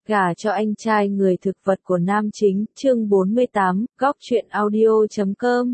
Gả cho anh trai người thực vật của nam chính, chương 48, góc truyện audio.com.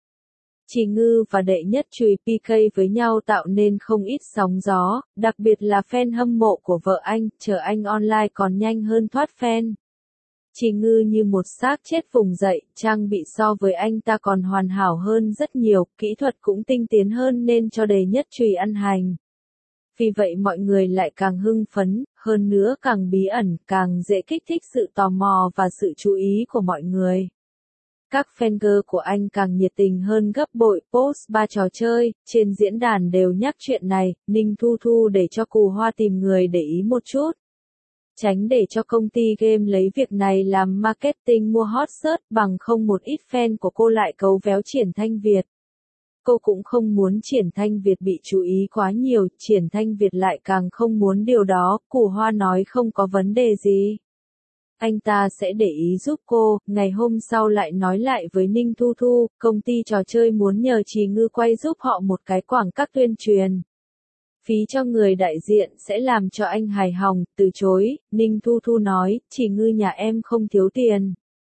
Chỉ Ngư và Đệ Nhất Chùy PK với nhau tạo nên không ít sóng gió, đặc biệt là fan hâm mộ của vợ anh, chờ anh online còn nhanh hơn thoát fan. Chỉ Ngư như một xác chết vùng dậy, trang bị so với anh ta còn hoàn hảo hơn rất nhiều, kỹ thuật cũng tinh tiến hơn nên cho Đệ Nhất Chùy ăn hành. Vì vậy mọi người lại càng hưng phấn, hơn nữa càng bí ẩn, càng dễ kích thích sự tò mò và sự chú ý của mọi người. Các fangirl của anh càng nhiệt tình hơn gấp bội, post 3 trò chơi, trên diễn đàn đều nhắc chuyện này, Ninh Thu Thu để cho Cù Hoa tìm người để ý một chút. Tránh để cho công ty game lấy việc này làm marketing mua hot search bằng không một ít fan của cô lại cấu véo Triển Thanh Việt. Cô cũng không muốn Triển Thanh Việt bị chú ý quá nhiều, Triển Thanh Việt lại càng không muốn điều đó, Cù Hoa nói không có vấn đề gì. Anh ta sẽ để ý giúp cô, ngày hôm sau lại nói lại với Ninh Thu Thu, công ty trò chơi muốn nhờ Chỉ Ngư quay giúp họ một cái quảng cáo tuyên truyền. Phí cho người đại diện sẽ làm cho anh hài lòng, từ chối, Ninh Thu Thu nói, Chỉ Ngư nhà em không thiếu tiền.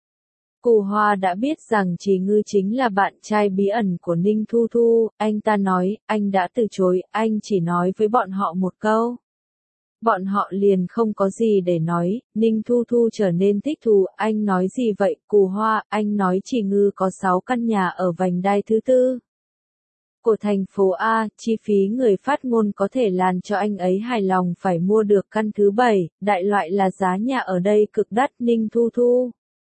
Cù Hoa đã biết rằng Chỉ Ngư chính là bạn trai bí ẩn của Ninh Thu Thu, anh ta nói, anh đã từ chối, anh chỉ nói với bọn họ một câu. Bọn họ liền không có gì để nói, Ninh Thu Thu trở nên thích thú, anh nói gì vậy, Cù Hoa, anh nói Chỉ Ngư có 6 căn nhà ở vành đai thứ tư của thành phố A, chi phí người phát ngôn có thể làm cho anh ấy hài lòng phải mua được căn thứ 7, đại loại là giá nhà ở đây cực đắt, Ninh Thu Thu.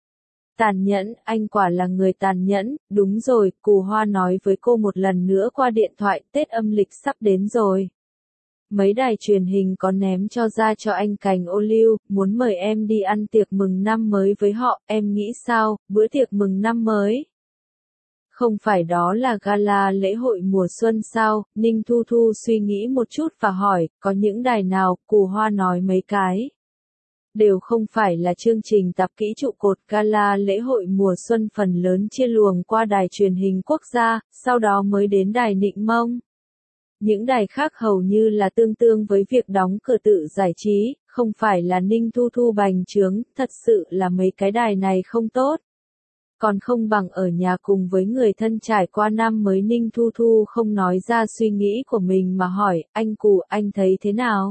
Tàn nhẫn, anh quả là người tàn nhẫn, đúng rồi, Cù Hoa nói với cô một lần nữa qua điện thoại, Tết âm lịch sắp đến rồi. Mấy đài truyền hình có ném cho anh cành ô liu, muốn mời em đi ăn tiệc mừng năm mới với họ, em nghĩ sao, bữa tiệc mừng năm mới? Không phải đó là gala lễ hội mùa xuân sao, Ninh Thu Thu suy nghĩ một chút và hỏi, có những đài nào, Cù Hoa nói mấy cái. Đều không phải là chương trình tạp kỹ trụ cột gala lễ hội mùa xuân phần lớn chia luồng qua đài truyền hình quốc gia, sau đó mới đến đài Nịnh Mông. Những đài khác hầu như là tương đương với việc đóng cửa tự giải trí, không phải là Ninh Thu Thu bành trướng, thật sự là mấy cái đài này không tốt. Còn không bằng ở nhà cùng với người thân trải qua năm mới, Ninh Thu Thu không nói ra suy nghĩ của mình mà hỏi, anh Cù, anh thấy thế nào?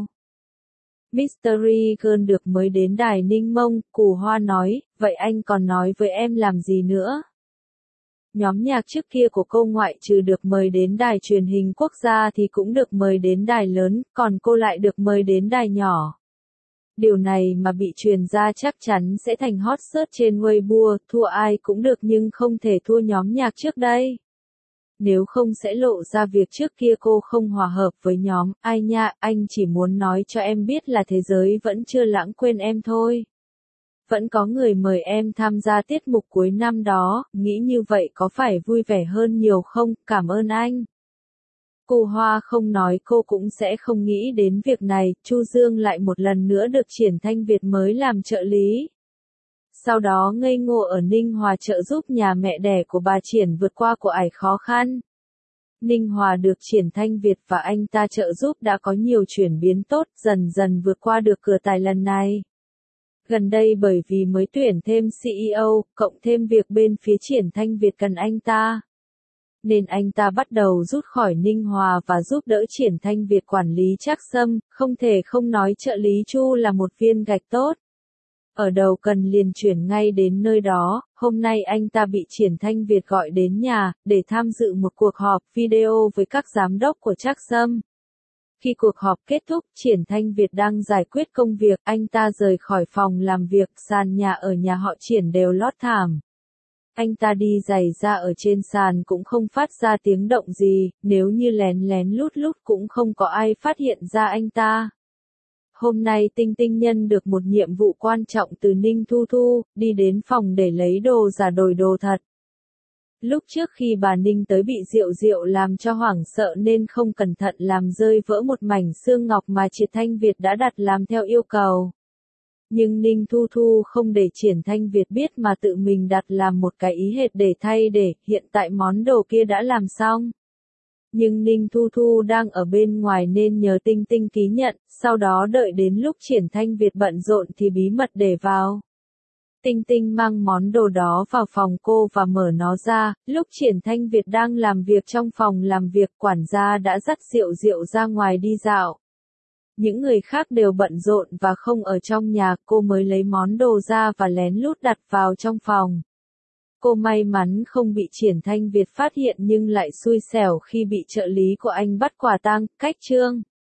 Mystery Girl được mới đến đài Ninh Mông, Cù Hoa nói, vậy anh còn nói với em làm gì nữa? Nhóm nhạc trước kia của cô ngoại trừ được mời đến đài truyền hình quốc gia thì cũng được mời đến đài lớn, còn cô lại được mời đến đài nhỏ. Điều này mà bị truyền ra chắc chắn sẽ thành hot search trên Weibo, thua ai cũng được nhưng không thể thua nhóm nhạc trước đây. Nếu không sẽ lộ ra việc trước kia cô không hòa hợp với nhóm, ai nha, anh chỉ muốn nói cho em biết là thế giới vẫn chưa lãng quên em thôi. Vẫn có người mời em tham gia tiết mục cuối năm đó, nghĩ như vậy có phải vui vẻ hơn nhiều không, cảm ơn anh. Cù Hoa không nói cô cũng sẽ không nghĩ đến việc này, Chu Dương lại một lần nữa được Triển Thanh Việt mới làm trợ lý. Sau đó ngây ngô ở Ninh Hòa trợ giúp nhà mẹ đẻ của bà Triển vượt qua cuộc ải khó khăn. Ninh Hòa được Triển Thanh Việt và anh ta trợ giúp đã có nhiều chuyển biến tốt, dần dần vượt qua được cửa tài lần này. Gần đây bởi vì mới tuyển thêm CEO, cộng thêm việc bên phía Triển Thanh Việt cần anh ta, nên anh ta bắt đầu rút khỏi Ninh Hòa và giúp đỡ Triển Thanh Việt quản lý Trác Sâm, không thể không nói trợ lý Chu là một viên gạch tốt. Ở đầu cần liền chuyển ngay đến nơi đó, hôm nay anh ta bị Triển Thanh Việt gọi đến nhà, để tham dự một cuộc họp video với các giám đốc của Trác Sâm. Khi cuộc họp kết thúc, Triển Thanh Việt đang giải quyết công việc, anh ta rời khỏi phòng làm việc, sàn nhà ở nhà họ Triển đều lót thảm. Anh ta đi giày ra ở trên sàn cũng không phát ra tiếng động gì, nếu như lén lén lút lút cũng không có ai phát hiện ra anh ta. Hôm nay Tinh Tinh nhận được một nhiệm vụ quan trọng từ Ninh Thu Thu, đi đến phòng để lấy đồ giả đổi đồ thật. Lúc trước khi bà Ninh tới bị Diệu Diệu làm cho hoảng sợ nên không cẩn thận làm rơi vỡ một mảnh xương ngọc mà Triển Thanh Việt đã đặt làm theo yêu cầu. Nhưng Ninh Thu Thu không để Triển Thanh Việt biết mà tự mình đặt làm một cái ý hệt để thay để, hiện tại món đồ kia đã làm xong. Nhưng Ninh Thu Thu đang ở bên ngoài nên nhờ Tinh Tinh ký nhận, sau đó đợi đến lúc Triển Thanh Việt bận rộn thì bí mật để vào. Tinh Tinh mang món đồ đó vào phòng cô và mở nó ra, lúc Triển Thanh Việt đang làm việc trong phòng làm việc, quản gia đã dắt Diệu Diệu ra ngoài đi dạo. Những người khác đều bận rộn và không ở trong nhà, cô mới lấy món đồ ra và lén lút đặt vào trong phòng. Cô may mắn không bị Triển Thanh Việt phát hiện nhưng lại xui xẻo khi bị trợ lý của anh bắt quả tang. Cách chương